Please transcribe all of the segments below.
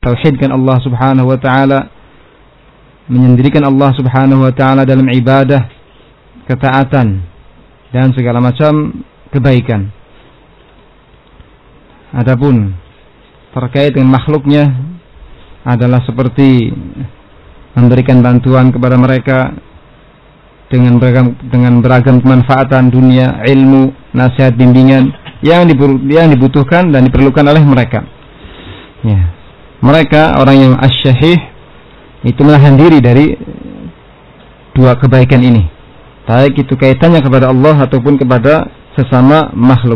tauhidkan Allah Subhanahu wa taala, menyendirikan Allah Subhanahu wa taala dalam ibadah, ketaatan dan segala macam kebaikan. Adapun terkait dengan makhluknya adalah seperti memberikan bantuan kepada mereka dengan beragam kemanfaatan dunia, ilmu, nasihat, bimbingan yang dibutuhkan dan diperlukan oleh mereka. Ya. Mereka orang yang asyahih itu menahan diri dari dua kebaikan ini, baik itu kaitannya kepada Allah ataupun kepada sesama makhluk.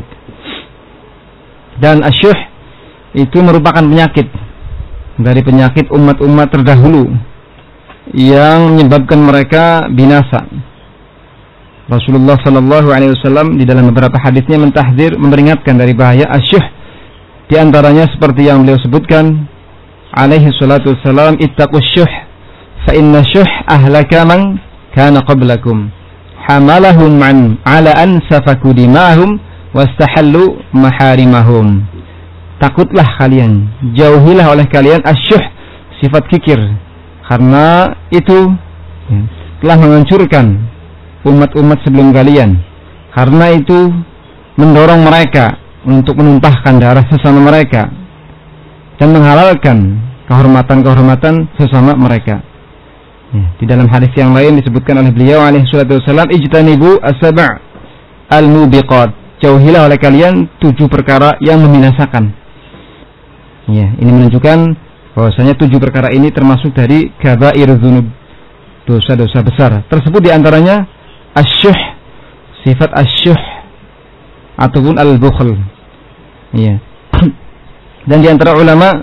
Dan asyuh itu merupakan penyakit dari penyakit umat-umat terdahulu yang menyebabkan mereka binasa. Rasulullah sallallahu alaihi wasallam di dalam beberapa hadisnya mentahdzir, memperingatkan dari bahaya asyuh. Di antaranya seperti yang beliau sebutkan alaihi salatu wassalam, ittaqus syuh fa inna syuh ahlaka man kana qablakum hamalahum ala an safaku dimahum wastahallu maharimahum. Takutlah kalian, jauhilah oleh kalian asyuh, sifat kikir, karena itu telah menghancurkan umat-umat sebelum kalian. Karena itu mendorong mereka untuk menumpahkan darah sesama mereka dan menghalalkan kehormatan-kehormatan sesama mereka. Di dalam hadis yang lain disebutkan oleh beliau alaihi salatu wasallam, ijtanibu as-sab' al-mubiqat, jauhilah oleh kalian 7 perkara yang membinasakan. Ya, ini menunjukkan bahwasanya 7 perkara ini termasuk dari kabair dzunub, dosa-dosa besar. Tersebut di antaranya asyuh, sifat asyuh ataupun al-bukhl. Ya. Dan di antara ulama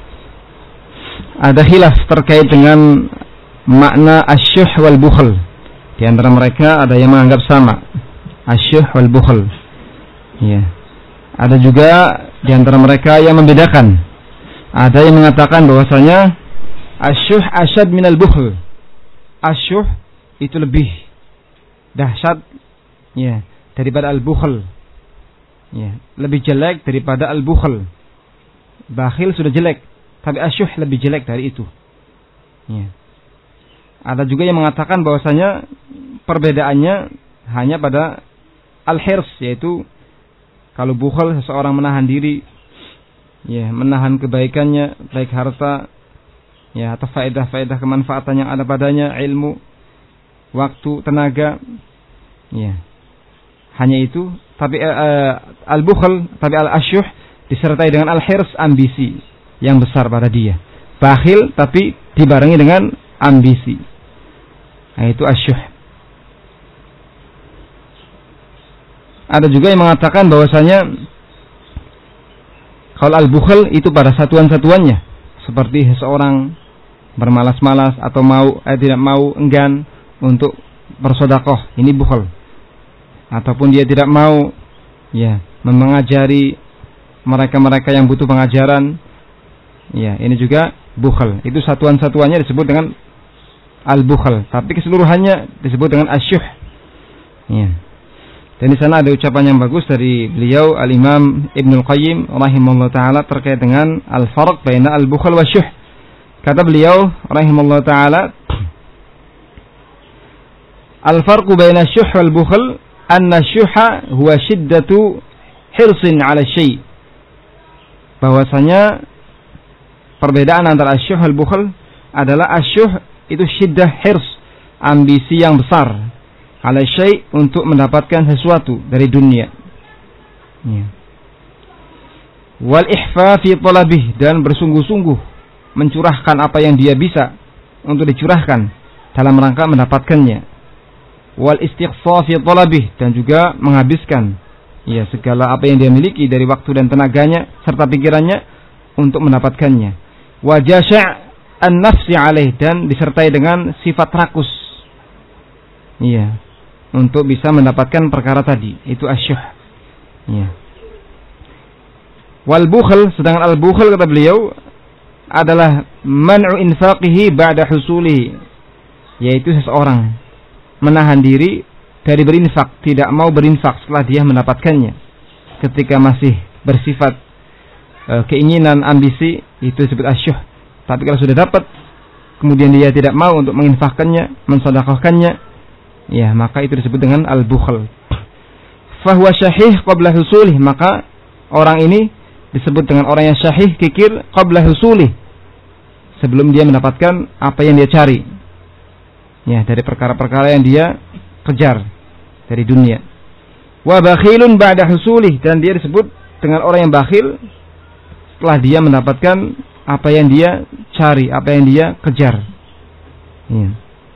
ada khilaf terkait dengan makna asyuh wal bukhl. Di antara mereka ada yang menganggap sama, asyuh wal bukhl. Ya. Ada juga di antara mereka yang membedakan. Ada yang mengatakan bahwasanya asyuh asyad minal bukhl. Asyuh itu lebih dahsyat ya daripada al-bukhl. Ya, lebih jelek daripada al-bukhl. Bakhil sudah jelek, tapi asyuh lebih jelek dari itu. Ya. Ada juga yang mengatakan bahwasanya perbedaannya hanya pada al-hirs, yaitu kalau bukhl seseorang menahan diri, ya, menahan kebaikannya, baik harta, ya, atau faedah-faedah kemanfaatan yang ada padanya, ilmu, waktu, tenaga, ya, hanya itu. Tapi al-bukhl, tapi al-asyuh disertai dengan al-hirs, ambisi yang besar pada dia. Bakhil tapi dibarengi dengan ambisi, nah, itu asyuh. Ada juga yang mengatakan bahwasanya kalau al-bukhl itu pada satuan-satuannya, seperti seseorang bermalas-malas atau tidak mau, enggan untuk bersedekah, ini bukhl. Ataupun dia tidak mau ya mengajari mereka-mereka yang butuh pengajaran, ya, ini juga bukhl. Itu satuan-satuannya disebut dengan al-bukhl, tapi keseluruhannya disebut dengan asyuh. Ya. Dan di sana ada ucapan yang bagus dari beliau al-Imam Ibnul Qayyim rahimahullah taala terkait dengan al-farq baina al-bukhl wa syuh. Kata beliau rahimahullah taala, al-farqu baina syuh wal bukhl anna syuha huwa shiddatu hirsin 'ala syai'. Bahwasanya perbedaan antara asyuh wal bukhl adalah asyuh itu syiddah hirs, ambisi yang besar, ala syai' untuk mendapatkan sesuatu dari dunia. Ya. Wal ihfa fi talabih, dan bersungguh-sungguh mencurahkan apa yang dia bisa untuk dicurahkan dalam rangka mendapatkannya. Wal istighfar fi talabih, dan juga menghabiskan ya segala apa yang dia miliki dari waktu dan tenaganya serta pikirannya untuk mendapatkannya. Wa jasha' an-nafsi alaih, dan disertai dengan sifat rakus. Iya. Untuk bisa mendapatkan perkara tadi, itu asyuh. Ya. Wal bukhl, sedangkan al bukhl kata beliau adalah man'u infaqihi ba'da husulihi, yaitu seseorang menahan diri dari berinfak, tidak mau berinfak setelah dia mendapatkannya. Ketika masih bersifat keinginan, ambisi, itu disebut asyuh. Tapi kalau sudah dapat, kemudian dia tidak mau untuk menginfakkannya, mensedekahkannya, ya maka itu disebut dengan al-bukhl. Fahuwa syahih qabla husulih, maka orang ini disebut dengan orang yang syahih, kikir, qabla husulih, sebelum dia mendapatkan apa yang dia cari, ya, dari perkara-perkara yang dia kejar dari dunia. Wa bakhilun ba'da husulih, dan dia disebut dengan orang yang bakhil setelah dia mendapatkan apa yang dia cari, apa yang dia kejar. Ya.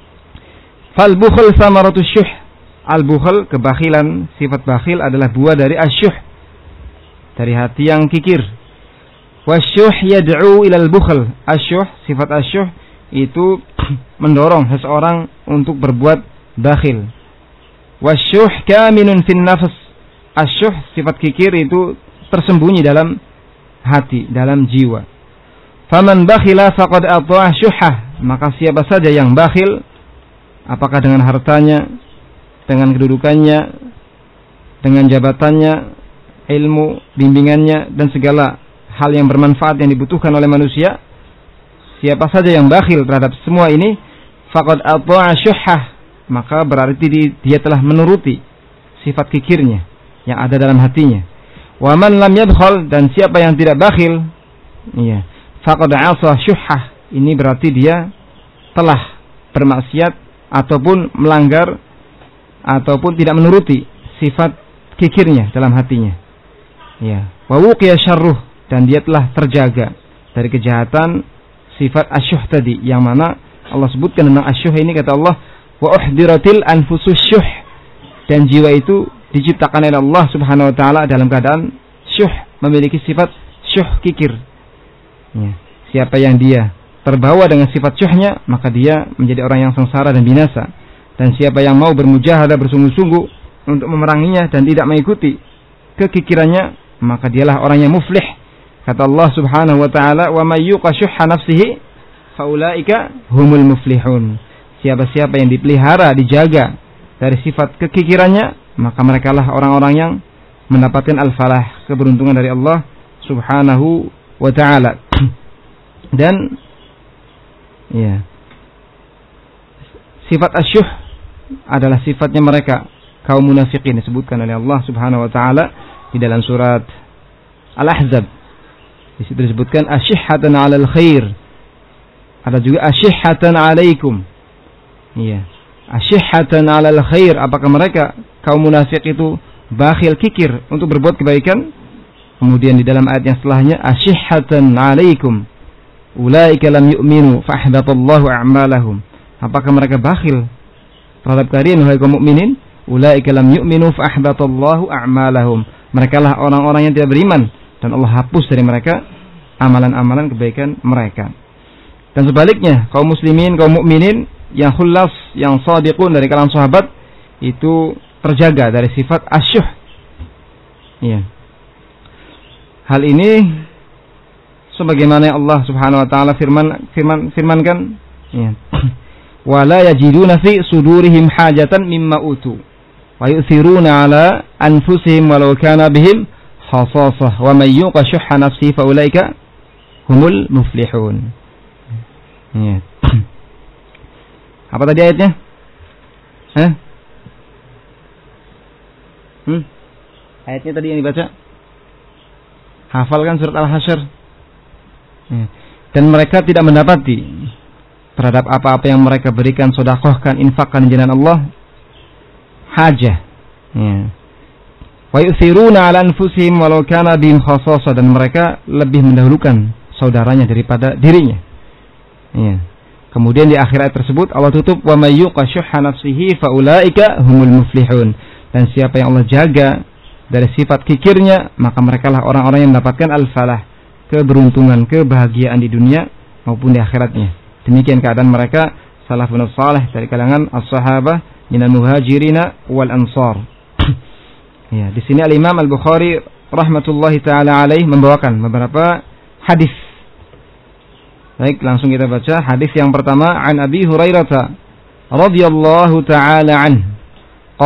Fal bukhl samaratu syuh. Al bukhl, kebakhilan, sifat bakhil adalah buah dari asyuh, dari hati yang kikir. Wasyuh yad'u ilal bukhl. Asyuh, sifat asyuh itu mendorong seseorang untuk berbuat bakhil. Wasyuh kaminun fin nafs. Asyuh, sifat kikir itu tersembunyi dalam hati, dalam jiwa. Faman bakhila faqad ata'a syuhah, maka siapa saja yang bakhil, apakah dengan hartanya, dengan kedudukannya, dengan jabatannya, ilmu, bimbingannya, dan segala hal yang bermanfaat yang dibutuhkan oleh manusia, siapa saja yang bakhil terhadap semua ini, faqad ata'a syuhah, maka berarti dia telah menuruti sifat kikirnya yang ada dalam hatinya. Wa man lam yadkhul, dan siapa yang tidak bakhil, iya, faqad 'asa syuhah, ini berarti dia telah bermaksiat ataupun melanggar ataupun tidak menuruti sifat kikirnya dalam hatinya. Ya, wa wuqiya syarruh, dan dia telah terjaga dari kejahatan sifat asyuh tadi, yang mana Allah sebutkan tentang asyuh ini, kata Allah, wa uhdiratil anfusus syuh, dan jiwa itu diciptakan oleh Allah Subhanahu wa taala dalam keadaan syuh, memiliki sifat syuh, kikir. Ya. Siapa yang dia terbawa dengan sifat syuhnya, maka dia menjadi orang yang sengsara dan binasa. Dan siapa yang mau bermujahadah, bersungguh-sungguh untuk memeranginya dan tidak mengikuti kekikirannya, maka dialah orang yang muflih. Kata Allah Subhanahu wa taala, wa may yuqa syuhha nafsihi faulaika humul muflihun. Siapa-siapa yang dipelihara, dijaga dari sifat kekikirannya, maka merekalah orang-orang yang mendapatkan al-falah, keberuntungan dari Allah Subhanahu wa ta'ala. Dan ya, sifat asyuh adalah sifatnya mereka kaum munafikin, disebutkan oleh Allah Subhanahu wa ta'ala di dalam surat Al-Ahzab. Di situ disebutkan asyihhatan 'alal khair. Ada juga asyihhatan 'alaikum. Iya, asyihhatan 'alal khair. Apakah mereka kaum munafik itu bakhil, kikir untuk berbuat kebaikan? Kemudian di dalam ayat yang setelahnya, asyihhatan 'alaikum ulaika lam yu'minu fa ahbatallahu a'malahum. Apakah mereka bakhil terhadap kalian wahai kaum mukminin? Ulaika lam yu'minu fa ahbatallahu a'malahum. Merekalah orang-orang yang tidak beriman dan Allah hapus dari mereka amalan-amalan kebaikan mereka. Dan sebaliknya, kaum muslimin, kaum mukminin yang khulas, yang shadiqun dari kalangan sahabat itu terjaga dari sifat asyuh. Ya. Hal ini sebagaimana Allah Subhanahu wa taala firmankan, ya. Wala yajiduna fi sudurihim hajatan mimma utu wa yu'thiruna ala anfusihim walau kana bihim khasasah wa may yuqa syuhha nafsihi fa ulaika humul muflihun. Ya. Apa tadi ayatnya? Ayatnya tadi yang dibaca? Hafalkan surat Al-Hasyr. Ya. Dan mereka tidak mendapati terhadap apa-apa yang mereka berikan, sedekahkan, infakkan di jalan Allah hajah. Ya. Wa yu'thiruna 'ala anfusihim walau kana bihim khasasah, dan mereka lebih mendahulukan saudaranya daripada dirinya. Ya. Kemudian di akhir ayat tersebut Allah tutup, wa may yuqa syuhha nafsihi fa ulaika humul muflihun. Dan siapa yang Allah jaga dari sifat kikirnya, maka merekalah orang-orang yang mendapatkan al-falah, keberuntungan, kebahagiaan di dunia maupun di akhiratnya. Demikian keadaan mereka salafun salih dari kalangan as-sahabah minal muhajirina wal ansar. Ya, di sini Al-Imam Al-Bukhari rahmatullahi taala alaih membawakan beberapa hadis. Baik, langsung kita baca hadis yang pertama. An Abi Hurairah radhiyallahu taala anhu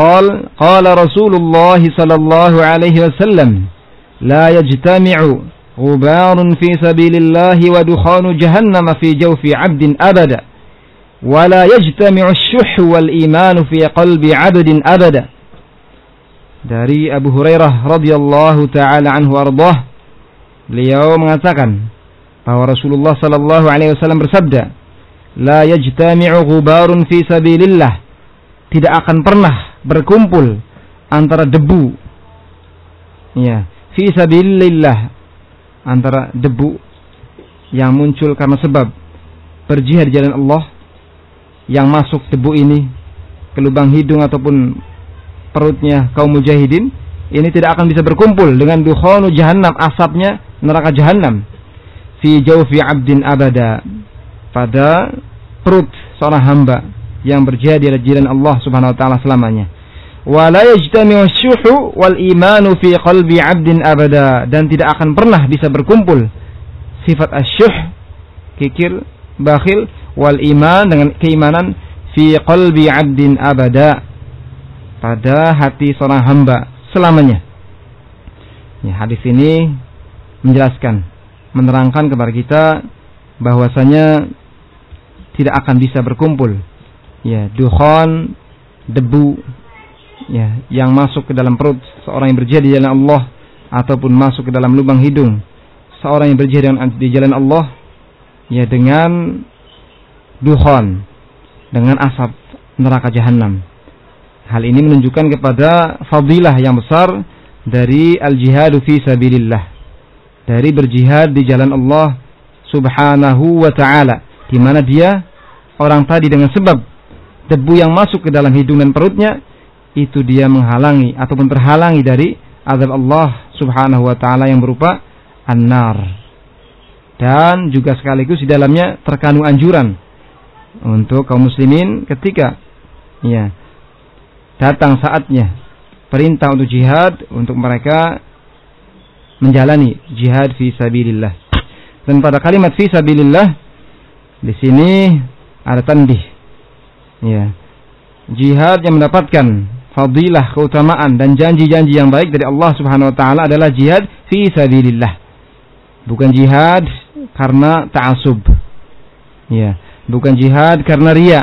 qala Rasulullah sallallahu alaihi wasallam la yajtami'u ghubarun fi sabilillahi wa dukhanu jahannam fi jawfi 'abdin abada wa la yajtami'u asy-syuhhu wal imanu fi qalbi 'abdin abada. Dari Abu Hurairah radhiyallahu taala anhu ardhah, beliau mengatakan bahwa Rasulullah sallallahu alaihi wasallam bersabda, la yajtami'u ghubarun fi sabilillah, tidak akan pernah berkumpul antara debu, ya, fi sabilillah, antara debu yang muncul karena sebab berjihad di jalan Allah, yang masuk debu ini ke lubang hidung ataupun perutnya kaum mujahidin, ini tidak akan bisa berkumpul dengan dukhanu jahannam, asapnya neraka jahannam, fi jawfi 'abdin abada, pada perut seorang hamba yang berjihad di jalan Allah Subhanahu wa taala selamanya. Wa la yajtami'u asy-syuhhu wal imanu fi qalbi 'abdin abada, dan tidak akan pernah bisa berkumpul sifat asy-syuh, kikir, bakhil, wal iman, dengan keimanan, fi qalbi 'abdin abada, pada hati seorang hamba selamanya. Ya, hadis ini menjelaskan, menerangkan kepada kita bahwasanya tidak akan bisa berkumpul, ya, dukhan, debu, ya, yang masuk ke dalam perut seorang yang berjihad di jalan Allah ataupun masuk ke dalam lubang hidung seorang yang berjihad di jalan Allah, ya, dengan dukhan, dengan asap neraka jahanam. Hal ini menunjukkan kepada fadilah yang besar dari al-jihadu fi sabilillah, dari berjihad di jalan Allah Subhanahu wa ta'ala, di mana dia orang tadi dengan sebab debu yang masuk ke dalam hidung dan perutnya itu dia menghalangi ataupun terhalangi dari azab Allah Subhanahu wa ta'ala yang berupa an-nar. Dan juga sekaligus di dalamnya terkandung anjuran untuk kaum muslimin ketika, ya, datang saatnya perintah untuk jihad, untuk mereka menjalani jihad fi sabilillah. Dan pada kalimat fi sabilillah di sini ada tanbih, ya, jihad yang mendapatkan fadilah, keutamaan dan janji-janji yang baik dari Allah Subhanahu wa taala adalah jihad fi sabilillah, bukan jihad karena ta'assub, ya, bukan jihad karena riya,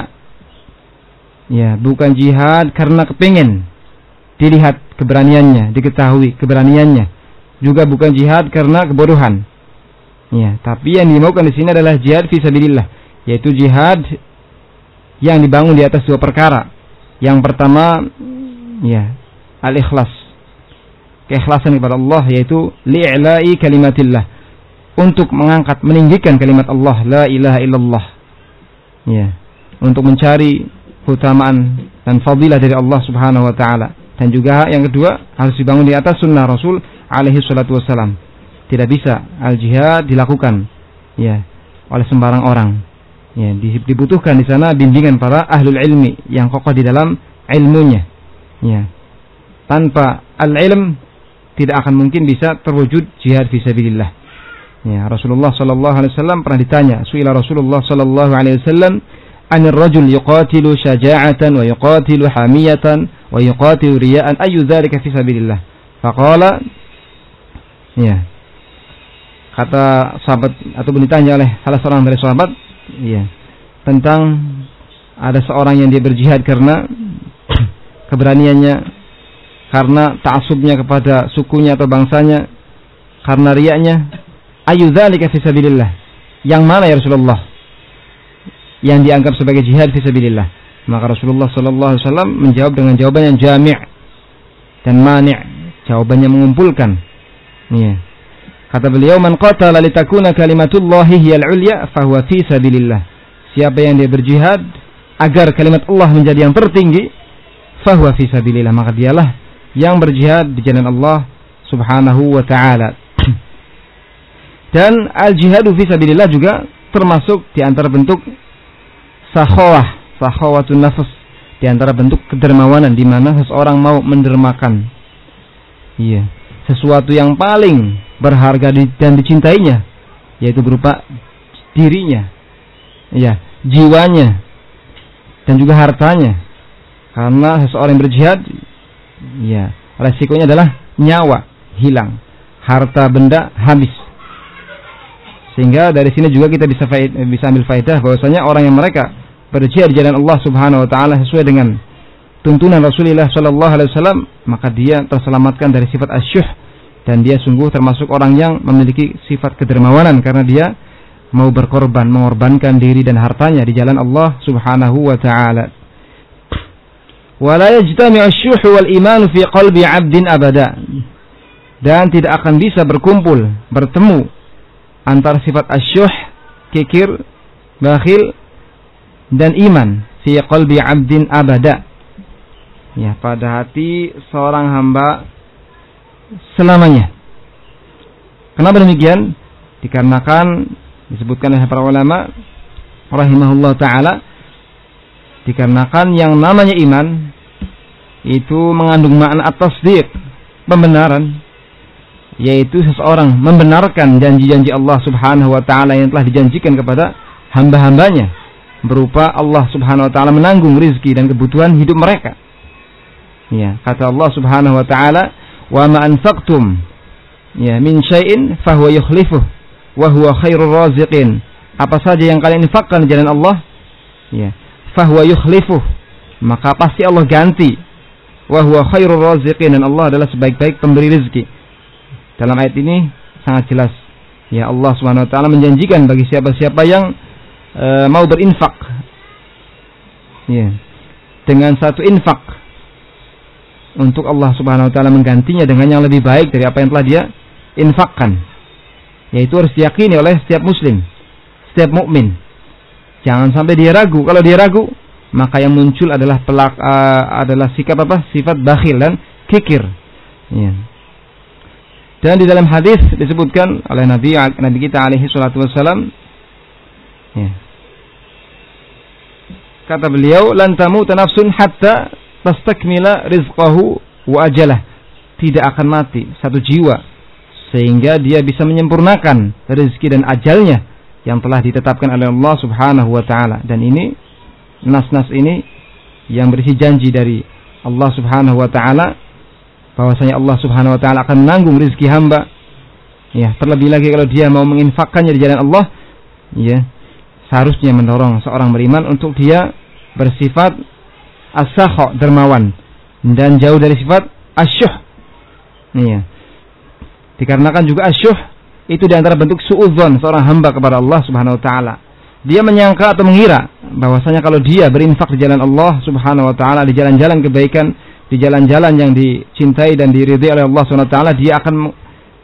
ya, bukan jihad karena kepingin dilihat keberaniannya, diketahui keberaniannya, juga bukan jihad karena kebodohan, ya, tapi yang dimaukan di sini adalah jihad fi sabilillah, yaitu jihad yang dibangun di atas dua perkara. Yang pertama, ya, al-ikhlas, keikhlasan kepada Allah, yaitu li'la'i kalimatillah, untuk mengangkat, meninggikan kalimat Allah, la ilaha illallah, ya, untuk mencari keutamaan dan fadilah dari Allah Subhanahu wa taala. Dan juga yang kedua, harus dibangun di atas sunnah Rasul alaihi salatu wassalam. Tidak bisa al-jihad dilakukan, ya, oleh sembarang orang. Ya, dibutuhkan di sana bimbingan para ahlul ilmi yang kokoh di dalam ilmunya. Ya. Tanpa al-ilm tidak akan mungkin bisa terwujud jihad fisabilillah. Ya, Rasulullah sallallahu alaihi wasallam pernah ditanya, suila Rasulullah sallallahu alaihi wasallam, "Anir rajul yuqatilu syaja'atan wa yuqatilu hamiyatan wa yuqatilu riya'an, ayu dzalika fisabilillah?" Faqala, ya, kata sahabat ataupun ditanya oleh salah seorang dari sahabat, ya, tentang ada seorang yang dia berjihad karena keberaniannya, karena ta'assubnya kepada sukunya atau bangsanya, karena riyanya, ayu dzalika fisabilillah, yang mana ya Rasulullah yang dianggap sebagai jihad fisabilillah? Maka Rasulullah sallallahu alaihi wasallam menjawab dengan jawaban yang jami' dan mani', jawabannya mengumpulkan. Ya. Kata beliau, man qatala litakuna kalimatullahi hiyal ulya fahuwa fi sabilillah. Siapa yang dia berjihad agar kalimat Allah menjadi yang tertinggi, fahuwa fi sabilillah, maka dialah yang berjihad di jalan Allah Subhanahu wa taala. Dan al-jihadu fi sabilillah juga termasuk di antara bentuk sakhawatun nafs, di antara bentuk kedermawanan, di mana seseorang mau mendermakan, iya, sesuatu yang paling berharga dan dicintainya, yaitu berupa dirinya, ya, jiwanya dan juga hartanya. Karena seseorang yang berjihad, ya, resikonya adalah nyawa hilang, harta benda habis, Sehingga dari sini juga kita bisa ambil faedah bahwasanya orang yang mereka berjihad di jalan Allah Subhanahu wa taala sesuai dengan tuntunan Rasulullah sallallahu alaihi wasallam, maka dia terselamatkan dari sifat asyuh, dan dia sungguh termasuk orang yang memiliki sifat kedermawanan karena dia mau berkorban, mengorbankan diri dan hartanya di jalan Allah Subhanahu wa taala. Wala yajtami'u asy-syuh wal iman fi qalbi 'abdin abada. Dan tidak akan bisa bertemu antara sifat asyuh, kikir, bakhil dan iman fi qalbi 'abdin abada. Ya, pada hati seorang hamba selamanya. Kenapa demikian? Dikarenakan disebutkan oleh para ulama rahimahullah taala, dikarenakan yang namanya iman itu mengandung makna at-tasdiq, pembenaran, yaitu seseorang membenarkan janji-janji Allah Subhanahu wa taala yang telah dijanjikan kepada hamba-hambanya, berupa Allah Subhanahu wa taala menanggung rizki dan kebutuhan hidup mereka. Ya, kata Allah Subhanahu wa taala, "Wa ma anfaqtum ya min syai'in fahuwa yukhlifuh wa huwa khairur raziqin." Apa saja yang kalian infakkan di jalan Allah, ya, fahuwa yukhlifuh, maka pasti Allah ganti. Wa huwa khairur raziqin, dan Allah adalah sebaik-baik pemberi rezeki. Dalam ayat ini sangat jelas, ya, Allah Subhanahu wa taala menjanjikan bagi siapa-siapa yang mau berinfak, ya, dengan satu infak untuk Allah Subhanahu wa taala menggantinya dengan yang lebih baik dari apa yang telah dia infakkan. Yaitu harus diyakini oleh setiap muslim, setiap mukmin. Jangan sampai dia ragu. Kalau dia ragu, maka yang muncul adalah adalah sikap apa? Sifat bakhil dan kikir. Ya. Dan di dalam hadis disebutkan oleh Nabi kita alaihi salatu wassalam, ya, kata beliau, "Lan tamuta nafsun hatta tastakmila rizqahu wa ajalah." Tidak akan mati satu jiwa sehingga dia bisa menyempurnakan rezeki dan ajalnya yang telah ditetapkan oleh Allah Subhanahu wa taala. Dan ini nas-nas ini yang berisi janji dari Allah Subhanahu wa taala bahwasanya Allah Subhanahu wa taala akan menanggung rezeki hamba. Ya, terlebih lagi kalau dia mau menginfakkannya di jalan Allah, ya, seharusnya mendorong seorang beriman untuk dia bersifat as-sakha, dermawan, dan jauh dari sifat asyuh. Iya. Dikarenakan juga asyuh itu di antara bentuk suudzon seorang hamba kepada Allah Subhanahu wa taala. Dia menyangka atau mengira bahwasanya kalau dia berinfak di jalan Allah Subhanahu wa taala, di jalan-jalan kebaikan, di jalan-jalan yang dicintai dan diridhai oleh Allah Subhanahu wa taala, dia akan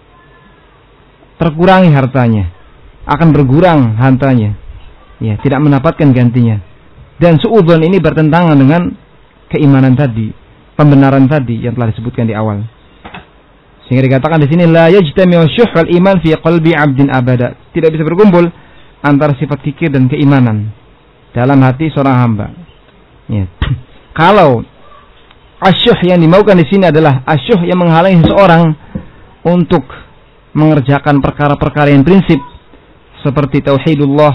terkurangi hartanya, akan berkurang hartanya. Ya, tidak mendapatkan gantinya. Dan suudzon ini bertentangan dengan keimanan tadi, pembenaran tadi yang telah disebutkan di awal. Sehingga dikatakan di sini, la yajtami'u syuh wal iman fi qalbi 'abdin abada. Tidak bisa berkumpul antara sifat kikir dan keimanan dalam hati seorang hamba. Ya. Kalau asyuh yang dimaukan di sini adalah asyuh yang menghalangi seseorang untuk mengerjakan perkara-perkara yang prinsip seperti tauhidullah,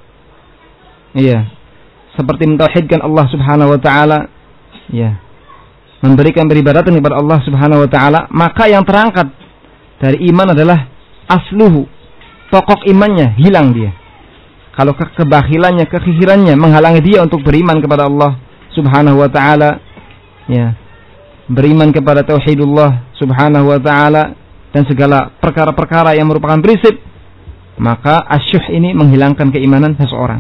iya, seperti mentauhidkan Allah Subhanahu wa taala, ya, memberikan peribadatan kepada Allah Subhanahu wa taala, maka yang terangkat dari iman adalah asluhu, pokok imannya hilang dia. Kalau kebakhilannya, kekikirannya menghalangi dia untuk beriman kepada Allah Subhanahu wa taala, ya, beriman kepada tauhidullah Subhanahu wa taala dan segala perkara-perkara yang merupakan prinsip, maka asyuh ini menghilangkan keimanan seseorang.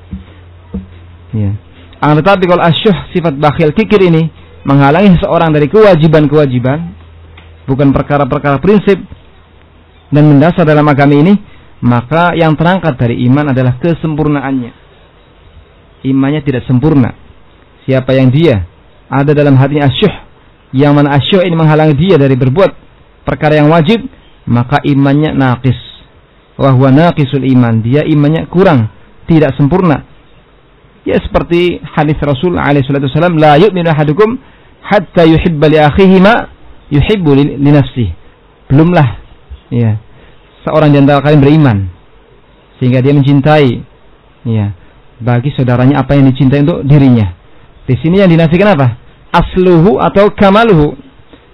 Ya. Tetapi kalau asyuh sifat bakhil kikir ini menghalangi seseorang dari kewajiban-kewajiban, bukan perkara-perkara prinsip dan mendasar dalam agama ini, maka yang terangkat dari iman adalah kesempurnaannya. Imannya tidak sempurna. Siapa yang dia ada dalam hatinya asyuh, yang mana asyuh ini menghalangi dia dari berbuat perkara yang wajib, maka imannya naqis. Wa huwa naqisul iman. Dia imannya kurang, tidak sempurna. Ya, seperti hadis Rasul alaihi salatu wasallam, la yu'minu ahadukum hatta yuhibba li akhihi ma yuhibbu li nafsihi. Belumlah, ya, seorang di antara kalian beriman sehingga dia mencintai, ya, bagi saudaranya apa yang dicintai untuk dirinya. Di sini yang dinafikan apa? Asluhu atau kamaluhu,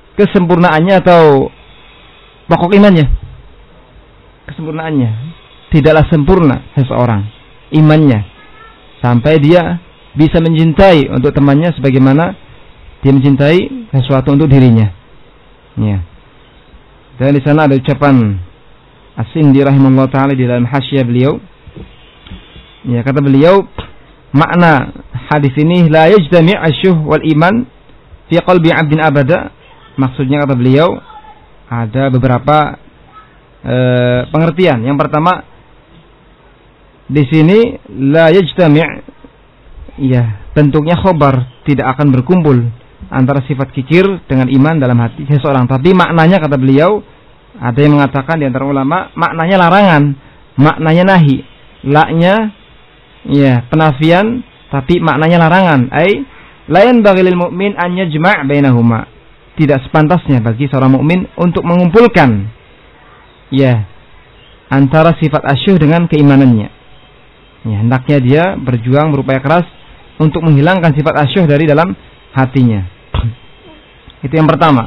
kesempurnaannya atau pokok imannya, kesempurnaannya. tidaklah sempurna seseorang imannya sampai dia bisa mencintai untuk temannya sebagaimana dia mencintai sesuatu untuk dirinya. Ya. Dan di sana ada ucapan As-Sindi rahimahullah ta'ala di dalam hasyiah beliau. Ya, kata beliau, makna hadis ini la yajtami' asyuh wal iman fi qalbi 'abdin abada. Maksudnya kata beliau ada beberapa pengertian. Yang pertama, di sini la yajtami', ya, bentuknya khobar, tidak akan berkumpul antara sifat kikir dengan iman dalam hati seseorang. Tapi maknanya kata beliau, ada yang mengatakan di antara ulama, maknanya larangan, maknanya nahi. La-nya ya penafian, tapi maknanya larangan. Ai la yanbaghi lil mu'min an yajma' bainahuma. Tidak sepantasnya bagi seorang mukmin untuk mengumpulkan ya antara sifat asyuh dengan keimanannya. Ya, hendaknya dia berjuang berupaya keras untuk menghilangkan sifat asyuh dari dalam hatinya. Itu yang pertama.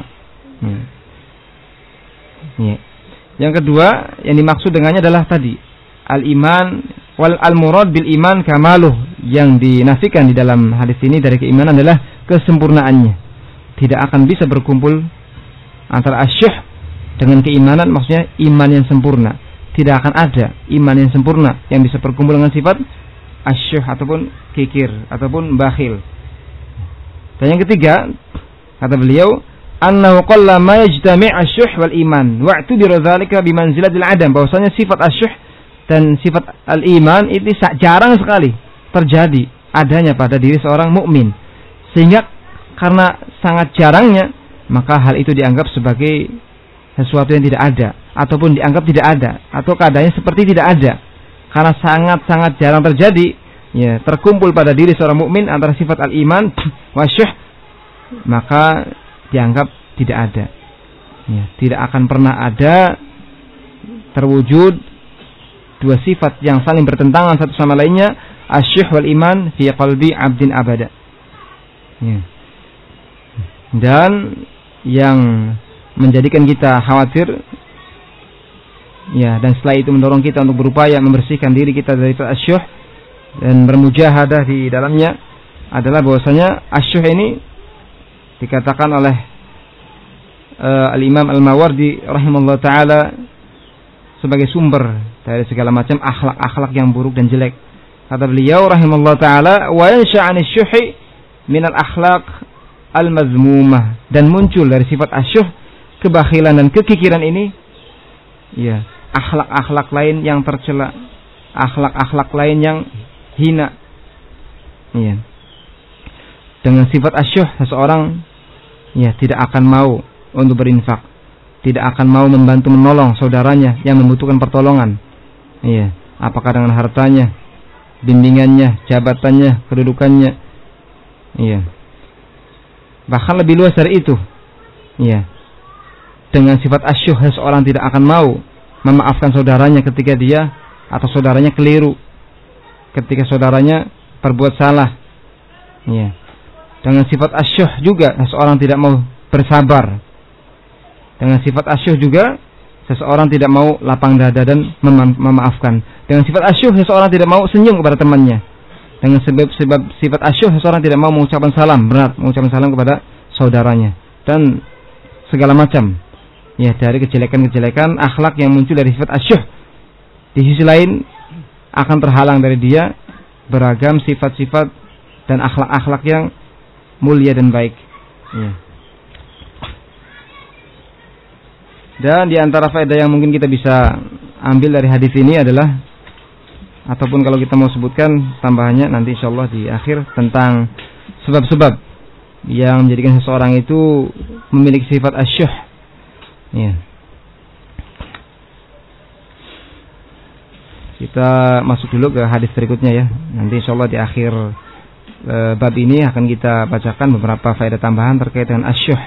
Ya. Yang kedua, yang dimaksud dengannya adalah tadi al-iman wal al-murad bil iman kamaluh. Yang dinafikan di dalam hadis ini dari keimanan adalah kesempurnaannya. Tidak akan bisa berkumpul antara asyuh dengan keimanan, maksudnya iman yang sempurna. Tidak akan ada iman yang sempurna yang bisa berkumpul dengan sifat asyuh ataupun kikir ataupun bakhil. Dan yang ketiga, kata beliau, annahu qalla ma yajtami' asyuh wal iman wa'tubiru dzalika bimanzilatil adam. Bahwasanya sifat asyuh dan sifat al-iman itu jarang sekali terjadi adanya pada diri seorang mukmin. Sehingga karena sangat jarangnya, maka hal itu dianggap sebagai sesuatu yang tidak ada, ataupun dianggap tidak ada, atau keadaannya seperti tidak ada. Karena sangat-sangat jarang terjadi, ya, terkumpul pada diri seorang mukmin antara sifat al-iman wasyuh, maka dianggap tidak ada. Ya, tidak akan pernah ada terwujud dua sifat yang saling bertentangan satu sama lainnya, asyuh wal iman fi qalbi abdin abada. Ya. Dan yang menjadikan kita khawatir, ya, dan setelah itu mendorong kita untuk berupaya membersihkan diri kita dari asyuh dan bermujahadah di dalamnya adalah bahwasanya asyuh ini dikatakan oleh al-Imam Al-Mawardi rahimahullah ta'ala sebagai sumber dari segala macam akhlak-akhlak yang buruk dan jelek. Kata beliau rahimahullah ta'ala, wa yansha'an asy-syuhi min al-akhlaq al-mazmumah, dan muncul dari sifat asyuh, kebakhilan dan kekikiran ini, ya, akhlak-akhlak lain yang tercela, akhlak-akhlak lain yang hina. Ya. Dengan sifat asyuh seseorang, ya, tidak akan mau untuk berinfak, tidak akan mau membantu menolong saudaranya yang membutuhkan pertolongan. Ya. Apakah dengan hartanya, bimbingannya, jabatannya, kedudukannya. Ya. Bahkan lebih luas dari itu. Ya. Dengan sifat asyuh seseorang tidak akan mau memaafkan saudaranya ketika dia atau saudaranya keliru, ketika saudaranya berbuat salah. Ya. Dengan sifat asyuh juga seseorang tidak mau bersabar. Dengan sifat asyuh juga seseorang tidak mau lapang dada dan memaafkan. Dengan sifat asyuh seseorang tidak mau senyum kepada temannya. Dengan sebab sifat asyuh seseorang tidak mau mengucapkan salam, berat mengucapkan salam kepada saudaranya, dan segala macam, ya, dari kejelekan-kejelekan akhlak yang muncul dari sifat asyuh. Di sisi lain akan terhalang dari dia beragam sifat-sifat dan akhlak-akhlak yang mulia dan baik. Ya. Dan di antara faedah yang mungkin kita bisa ambil dari hadis ini adalah, ataupun kalau kita mau sebutkan tambahannya nanti insyaallah di akhir, tentang sebab-sebab yang menjadikan seseorang itu memiliki sifat asyuh. Ya. Kita masuk dulu ke hadis berikutnya, ya. Nanti insyaallah di akhir bab ini akan kita bacakan beberapa faedah tambahan terkait dengan asyuh.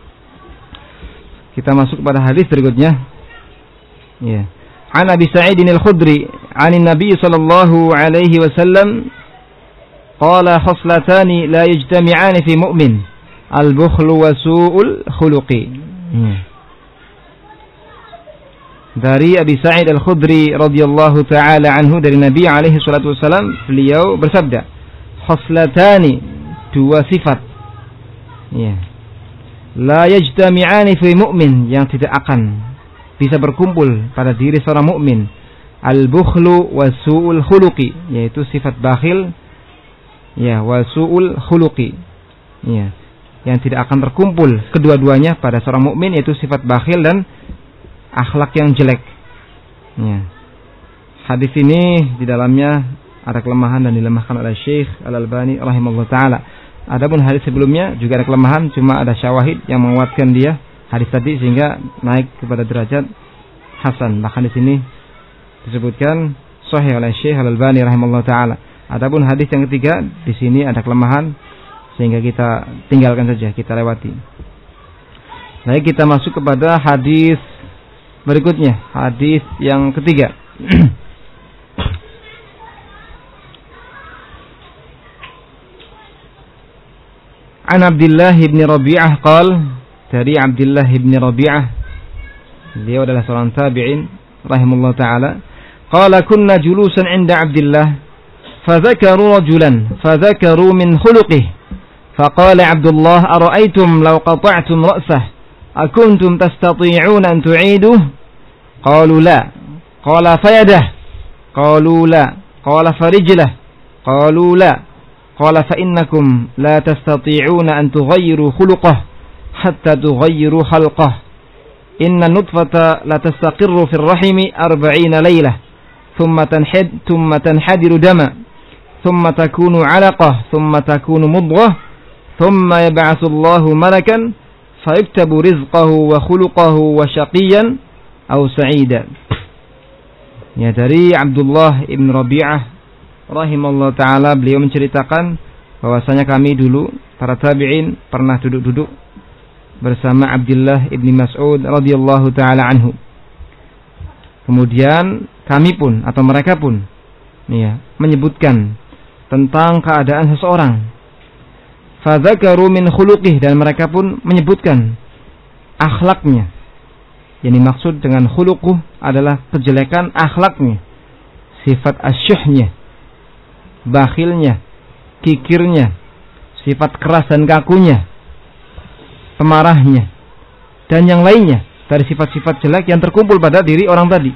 Kita masuk kepada hadis berikutnya. Ya. An Abi Sa'id al-Khudri 'an Nabi sallallahu alaihi wasallam qala khoslatani la yajtami'ani fi mu'min al-bukhlu wa su'ul khuluqi. dari Abi Sa'id Al-Khudri radhiyallahu taala anhu dari Nabi alaihi salatu wasallam, beliau bersabda, khoslatani, dua sifat, ya, la yajtami'ani fi mu'min, yang tidak akan bisa berkumpul pada diri seorang mukmin, al-bukhlu wa su'ul khuluqi, yaitu sifat bakhil, ya, wa su'ul khuluqi, ya, yang tidak akan terkumpul kedua-duanya pada seorang mukmin, yaitu sifat bakhil dan akhlak yang jelek. Ya. Hadis ini di dalamnya ada kelemahan dan dilemahkan oleh Syekh Al-Albani rahimahullah taala. Adapun hadis sebelumnya juga ada kelemahan, cuma ada syawahid yang menguatkan dia hadis tadi sehingga naik kepada derajat hasan. Bahkan di sini disebutkan sahih oleh Syekh Al-Albani rahimahullah taala. Adapun hadis yang ketiga, di sini ada kelemahan sehingga kita tinggalkan saja, kita lewati. Baik, kita masuk kepada hadis berikutnya, hadis yang ketiga. An Abdullah bin Rabi'ah qala, dari Abdullah bin Rabi'ah, beliau adalah seorang tabi'in rahimahullah taala, qala kunna julusan 'inda Abdullah fadzakaru rajulan fadzakaru min khuluqihi فقال عبد الله أرأيتم لو قطعتم رأسه أكنتم تستطيعون أن تعيدوه قالوا لا قال فيده قالوا لا قال فرجله قالوا لا قال فإنكم لا تستطيعون أن تغيروا خلقه حتى تغيروا خلقه إن النطفة لا تستقر في الرحم 40 ليلة ثم تنحدر دما ثم تكون علقة ثم تكون مضغة ثم يبعث الله ملكا فيكتب رزقه وخلقه وشقيا أو سعيدا. Ya, dari Abdullah ibn Rabi'ah rahimahullah ta'ala, beliau menceritakan bahwasanya kami dulu para tabi'in pernah duduk-duduk bersama Abdullah ibn Mas'ud radhiyallahu ta'ala anhu. Kemudian kami pun atau mereka pun, ya, menyebutkan tentang keadaan seseorang. Fadzakaru min khuluqih, dan mereka pun menyebutkan akhlaknya. Yang dimaksud dengan khuluquh adalah kejelekan akhlaknya, sifat asyuhnya, bakhilnya, kikirnya, sifat keras dan kakunya, pemarahnya, dan yang lainnya dari sifat-sifat jelek yang terkumpul pada diri orang tadi.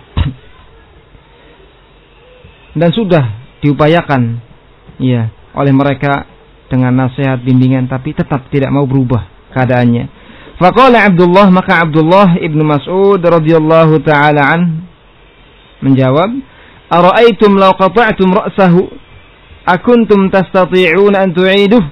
Dan sudah diupayakan, ya, oleh mereka dengan nasihat, bimbingan, tapi tetap tidak mau berubah keadaannya. Faqala Abdullah, maka Abdullah ibnu Mas'ud radhiyallahu ta'ala an menjawab, ara'aitum law qata'tum ra'sahu akuntum tastati'una an tu'iduh.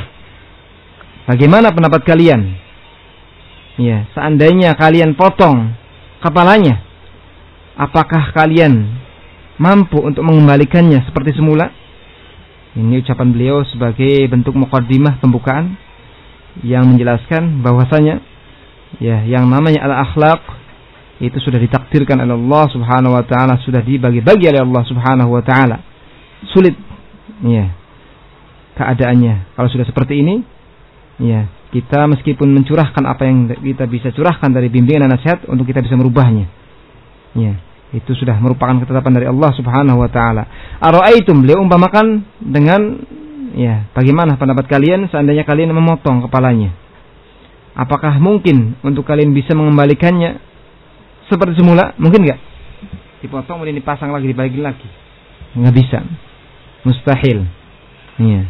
Bagaimana pendapat kalian, ya, seandainya kalian potong kepalanya, apakah kalian mampu untuk mengembalikannya seperti semula? Ini ucapan beliau sebagai bentuk muqaddimah, pembukaan yang menjelaskan bahwasanya, ya, yang namanya al-akhlaq itu sudah ditakdirkan oleh Allah Subhanahu wa taala, sudah dibagi-bagi oleh Allah Subhanahu wa taala. Sulit, ya, keadaannya kalau sudah seperti ini, ya, kita meskipun mencurahkan apa yang kita bisa curahkan dari bimbingan dan nasihat untuk kita bisa merubahnya, ya, itu sudah merupakan ketetapan dari Allah Subhanahu wa taala. Ara'aitum, beliau umpamakan dengan, ya, bagaimana pendapat kalian seandainya kalian memotong kepalanya? Apakah mungkin untuk kalian bisa mengembalikannya seperti semula? Mungkin enggak? Dipotong kemudian dipasang lagi, dibagi lagi. Enggak bisa. Mustahil. Ya.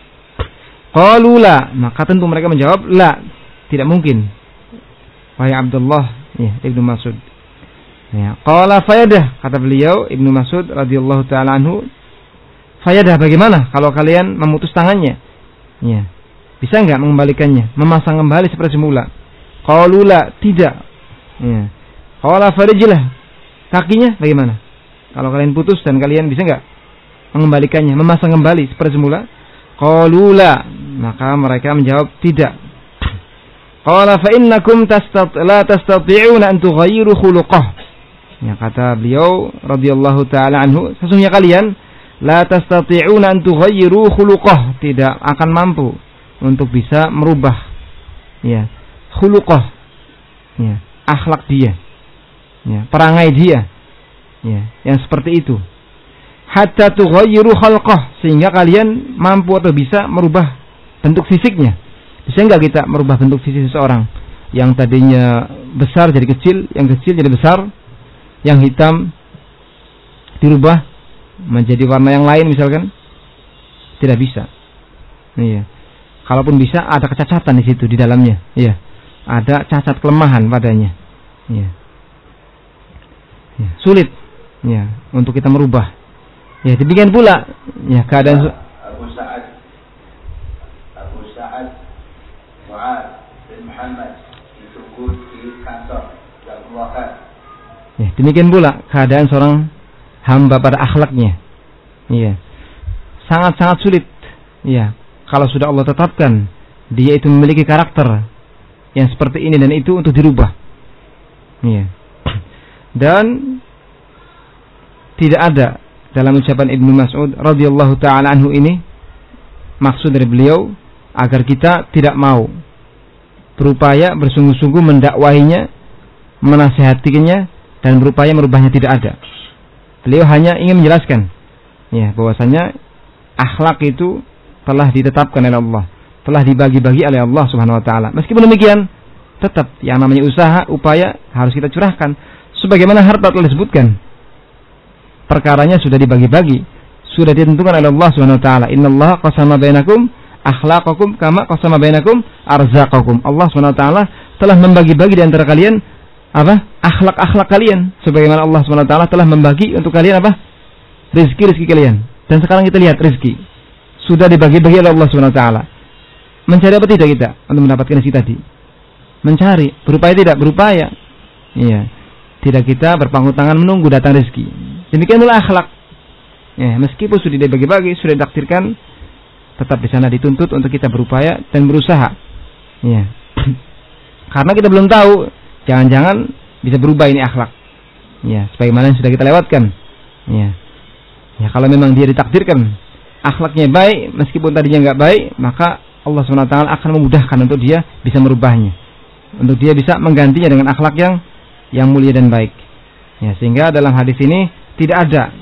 Qalu la, maka tentu mereka menjawab, la, tidak mungkin. Wahai Abdullah, ya, Ibnu Mas'ud. Ya, qala fayadah, kata beliau Ibnu Mas'ud radhiyallahu taala anhu, fayadah, bagaimana kalau kalian memutus tangannya? Ya. Bisa enggak mengembalikannya, memasang kembali seperti semula? Qalu la, tidak. Ya. Qala farijlah, kakinya bagaimana? Kalau kalian putus dan kalian bisa enggak mengembalikannya, memasang kembali seperti semula? Qalu la, maka mereka menjawab tidak. Qala fa innakum la tastati'una an tughayyiru khuluqah. Ya, kata beliau radhiyallahu taala anhu, sesungguhnya kalian la tastati'una an tughayyiru khuluqah, tidak akan mampu untuk bisa merubah, ya, khuluqah, ya, akhlak dia. Ya, perangai dia. Ya, yang seperti itu. Hatta tughayyiru khalqah, sehingga kalian mampu atau bisa merubah bentuk fisiknya. Bisa enggak kita merubah bentuk fisik seseorang yang tadinya besar jadi kecil, yang kecil jadi besar, yang hitam dirubah menjadi warna yang lain misalkan? Tidak bisa. Iya. Kalaupun bisa ada kecacatan di situ di dalamnya. Iya. Ada cacat kelemahan padanya. Iya. Ya, sulit ya untuk kita merubah. Ya, demikian pula ya keadaan Abu Sa'ad Mu'ad bin Muhammad ditunggu di kantor dan keluarkan. Ya, demikian pula keadaan seorang hamba pada akhlaknya. Iya. Sangat-sangat sulit. Ya, kalau sudah Allah tetapkan dia itu memiliki karakter yang seperti ini dan itu untuk dirubah. Iya. Dan tidak ada dalam ucapan Ibnu Mas'ud radhiyallahu taala anhu ini maksud dari beliau agar kita tidak mau berupaya bersungguh-sungguh mendakwahinya, menasihatinya dan berupaya merubahnya, tidak ada. Beliau hanya ingin menjelaskan ya bahwasanya akhlak itu telah ditetapkan oleh Allah, telah dibagi-bagi oleh Allah Subhanahu wa taala. Meskipun demikian, tetap yang namanya usaha, upaya harus kita curahkan. Sebagaimana harta telah disebutkan, perkaranya sudah dibagi-bagi, sudah ditentukan oleh Allah Subhanahu wa taala. Innallaha qasama bainakum akhlaqakum kama qasama bainakum arzaqakum. Allah Subhanahu wa taala telah membagi-bagi di antara kalian apa? Akhlak-akhlak kalian, sebagaimana Allah Subhanahu wa taala telah membagi untuk kalian apa? Rezeki-rezeki kalian. Dan sekarang kita lihat rezeki sudah dibagi-bagi oleh Allah Subhanahu wa taala. Mencari apa tidak kita untuk mendapatkan rezeki tadi? Mencari, berupaya tidak? Berupaya. Iya. Tidak kita berpangku tangan menunggu datang rezeki. Demikian pula akhlak. Ya, meskipun sudah dibagi-bagi, sudah ditakdirkan, tetap di sana dituntut untuk kita berupaya dan berusaha. Ya. Karena kita belum tahu, jangan-jangan bisa berubah ini akhlak. Ya, sebagaimana yang sudah kita lewatkan. Ya. Ya, kalau memang dia ditakdirkan akhlaknya baik, meskipun tadinya enggak baik, maka Allah SWT akan memudahkan untuk dia bisa merubahnya. Untuk dia bisa menggantinya dengan akhlak yang mulia dan baik. Ya, sehingga dalam hadis ini tidak ada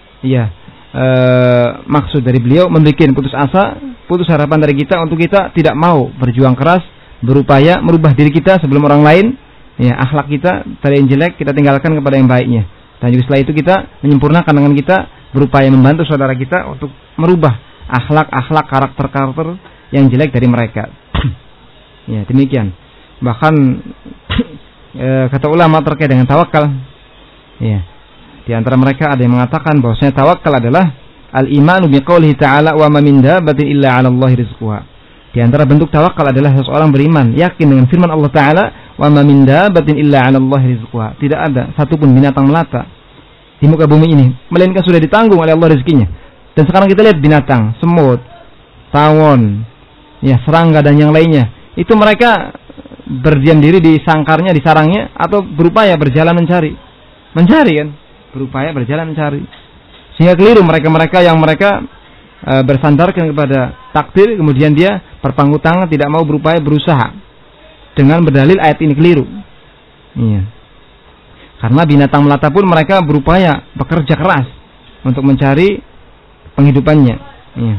maksud dari beliau membuat putus asa, putus harapan dari kita untuk kita tidak mau berjuang keras, berupaya merubah diri kita sebelum orang lain. Ya, akhlak kita dari yang jelek kita tinggalkan kepada yang baiknya. Dan juga setelah itu kita menyempurnakan dengan kita berupaya membantu saudara kita untuk merubah akhlak-akhlak, karakter-karakter yang jelek dari mereka. Ya, demikian. Bahkan kata ulama terkait dengan tawakal, ya, di antara mereka ada yang mengatakan bahwasanya tawakal adalah al-imanu biqaulihi ta'ala wa ma min dabbatin illa 'ala Allahi rizquha. Di antara bentuk tawakal adalah seseorang beriman, yakin dengan firman Allah Ta'ala, wa ma min dabbatin illa 'ala Allahi rizquha. Tidak ada satupun binatang melata di muka bumi ini melainkan sudah ditanggung oleh Allah rezekinya. Dan sekarang kita lihat binatang, semut, tawon, ya, serangga dan yang lainnya, itu mereka berdiam diri di sangkarnya, di sarangnya, atau berupaya berjalan mencari kan, berupaya berjalan mencari. Sehingga keliru mereka-mereka yang mereka bersandarkan kepada takdir, kemudian dia berpangku tangan, tidak mau berupaya berusaha dengan berdalil ayat ini keliru. Iya. Karena binatang melata pun mereka berupaya bekerja keras untuk mencari penghidupannya. Iya.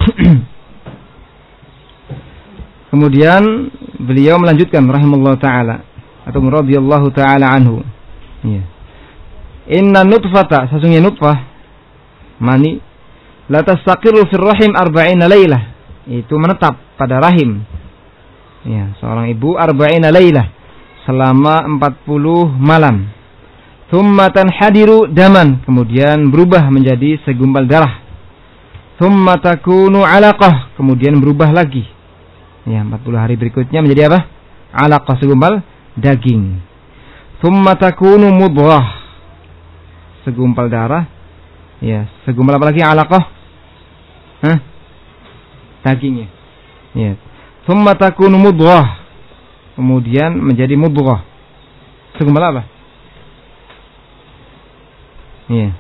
Kemudian beliau melanjutkan rahimahullah ta'ala atau radhiyallahu ta'ala anhu. Ya. Inna nutfata, sesungguhnya nutfah mani la tastaqiru fir rahim 40 lailah. Itu menetap pada rahim. Ya, seorang ibu 40 lailah, selama 40 malam. Thumma tanhadiru daman, kemudian berubah menjadi segumpal darah. Thumma takunu 'alaqah, kemudian berubah lagi. Ya, 40 hari berikutnya menjadi apa? Alaqah, segumpal daging. Thumma takunu mudghah, segumpal darah. Ya, segumpal apa lagi? Alaqah. Dagingnya. Ya. Thumma takunu mudghah, kemudian menjadi mudghah. Segumpal apa? Ya,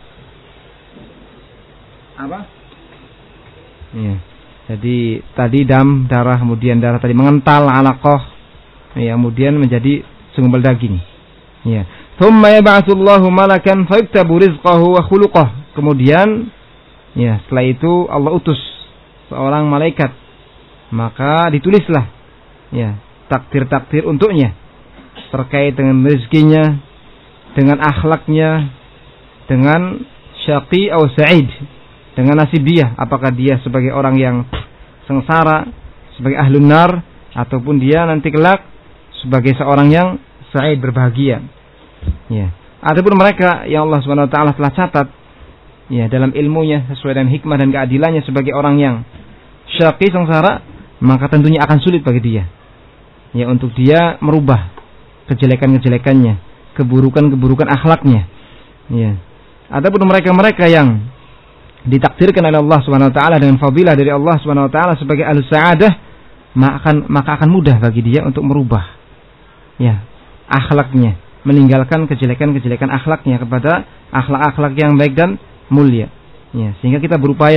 apa? Ya. Jadi tadi darah, kemudian darah tadi mengental alaqah, ya, kemudian menjadi segumpal daging. Ya. Thumma yab'atsullahu malakan fayuktabu rizqahu wa khuluquh. Kemudian ya, setelah itu Allah utus seorang malaikat, maka ditulislah ya takdir-takdir untuknya terkait dengan rezekinya, dengan akhlaknya, dengan syaqi atau sa'id, dengan nasibiyah, apakah dia sebagai orang yang sengsara, sebagai ahlun nar, ataupun dia nanti kelak sebagai seorang yang sa'id, berbahagia. Ya. Adapun mereka yang Allah Subhanahu wa taala telah catat ya dalam ilmunya sesuai dengan hikmah dan keadilannya sebagai orang yang syaqi, sengsara, maka tentunya akan sulit bagi dia ya untuk dia merubah kejelekan-kejelekannya, keburukan-keburukan akhlaknya. Ya. Adapun mereka-mereka yang ditakdirkan oleh Allah Subhanahu wa taala dengan fadilah dari Allah Subhanahu wa taala sebagai ahlus sa'adah, maka akan mudah bagi dia untuk merubah ya akhlaknya, meninggalkan kejelekan-kejelekan akhlaknya kepada akhlak-akhlak yang baik dan mulia. Ya, sehingga kita berupaya.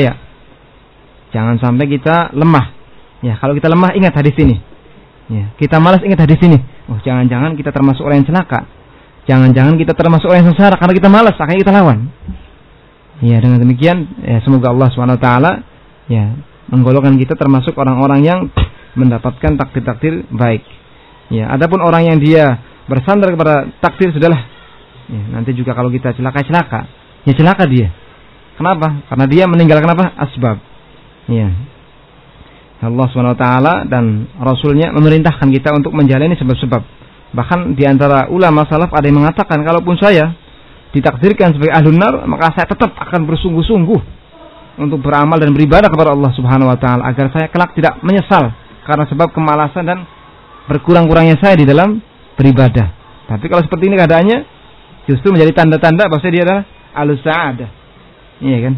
Jangan sampai kita lemah. Ya, kalau kita lemah ingat hadis ini. Ya, kita malas ingat hadis ini. Oh, jangan-jangan kita termasuk orang yang celaka. Jangan-jangan kita termasuk orang yang sengsara karena kita malas, akhirnya kita lawan. Ya, dengan demikian ya, semoga Allah Subhanahu wa taala ya menggolongkan kita termasuk orang-orang yang mendapatkan takdir-takdir baik. Ya, adapun orang yang dia bersandar kepada takdir sudahlah. Ya, nanti juga kalau kita celaka. Ya celaka dia. Kenapa? Karena dia meninggalkan apa? Asbab. Ya. Allah Subhanahu wa taala dan Rasulnya memerintahkan kita untuk menjalani sebab-sebab. Bahkan di antara ulama salaf ada yang mengatakan, kalaupun saya ditakdirkan sebagai ahlun nar, maka saya tetap akan bersungguh-sungguh untuk beramal dan beribadah kepada Allah Subhanahu wa taala agar saya kelak tidak menyesal karena sebab kemalasan dan berkurang-kurangnya saya di dalam beribadah. Tapi kalau seperti ini keadaannya, justru menjadi tanda-tanda bahwa dia adalah ahlus sa'adah. Iya kan?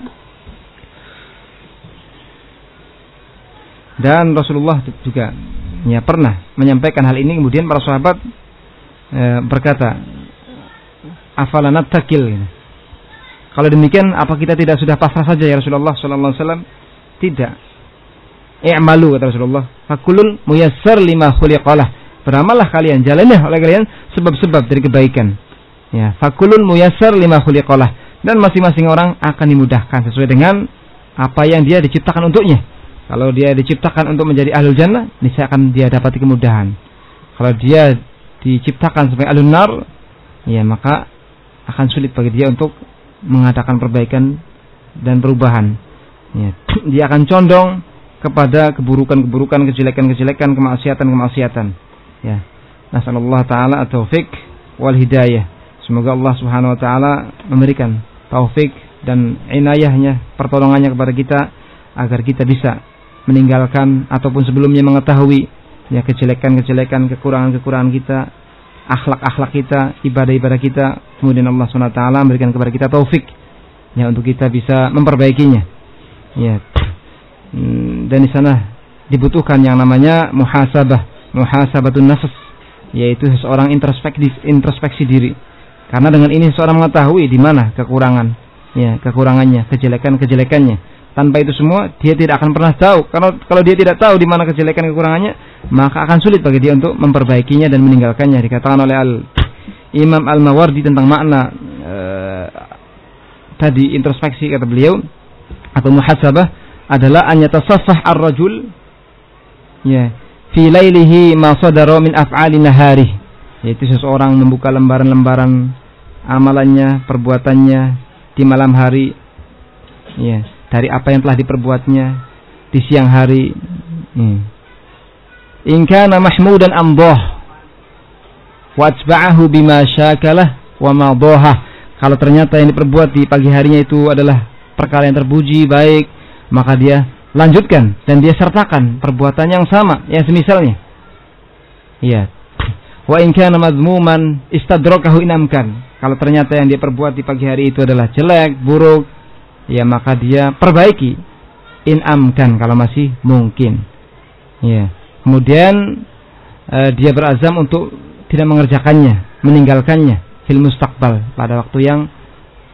Dan Rasulullah juga ya pernah menyampaikan hal ini, kemudian para sahabat berkata, afala nattakil. Kalau demikian, apa kita tidak sudah pasrah saja ya Rasulullah sallallahu alaihi wasallam? Tidak. I'malu, kata Rasulullah, fakullun muyassar lima khuliqalah. Beramallah kalian, jalanilah oleh kalian sebab-sebab dari kebaikan. Ya, fakullun muyassar lima khuliqalah. Dan masing-masing orang akan dimudahkan sesuai dengan apa yang dia diciptakan untuknya. Kalau dia diciptakan untuk menjadi ahlul jannah, niscaya akan dia dapati kemudahan. Kalau dia diciptakan sebagai ahlun nar, ya maka akan sulit bagi dia untuk mengadakan perbaikan dan perubahan. Ya, dia akan condong kepada keburukan-keburukan, kejelekan-kejelekan, kemaksiatan-kemaksiatan. Ya, nasallallahu taala at-taufik wal hidayah. Semoga Allah Subhanahu wa taala memberikan taufik dan inayahnya, pertolongannya kepada kita agar kita bisa meninggalkan ataupun sebelumnya mengetahui ya kejelekan-kejelekan, kekurangan-kekurangan kita, akhlak-akhlak kita, ibadah-ibadah kita. Kemudian Allah Subhanahu wa taala memberikan kepada kita taufik ya untuk kita bisa memperbaikinya. Ya. Dan di sana dibutuhkan yang namanya muhasabatun nafs, yaitu seseorang introspeksi diri. Karena dengan ini seseorang mengetahui di mana kekurangannya, kejelekan-kejelekannya. Tanpa itu semua dia tidak akan pernah tahu. Kalau dia tidak tahu di mana kejelekan kekurangannya, maka akan sulit bagi dia untuk memperbaikinya dan meninggalkannya. Dikatakan oleh Imam Al-Mawardi tentang makna tadi introspeksi, kata beliau, atau muhasabah adalah an yatasaffah ar-rajul ya fi lailihi ma sadara min af'ali nahari, yaitu seseorang membuka lembaran-lembaran amalannya, perbuatannya di malam hari ya, dari apa yang telah diperbuatnya di siang hari. In kana mahmudan amdah wa atba'ahu bima syakalah wa madaha. Kalau ternyata yang diperbuat di pagi harinya itu adalah perkara yang terpuji, baik, maka dia lanjutkan dan dia sertakan perbuatan yang sama, yang semisalnya. Iya. Wa in kana madhmuman istadrakahu inamkan. Kalau ternyata yang dia perbuat di pagi hari itu adalah jelek, buruk, ya maka dia perbaiki inamkan kalau masih mungkin. Ya. Kemudian dia berazam untuk tidak mengerjakannya, meninggalkannya fil mustaqbal, pada waktu yang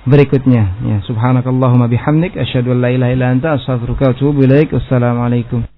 berikutnya. Ya, subhanakallahumma bihamdik asyhadu an la ilaha illa anta astaghfiruka wa atubu ilaik. Wassalamualaikum.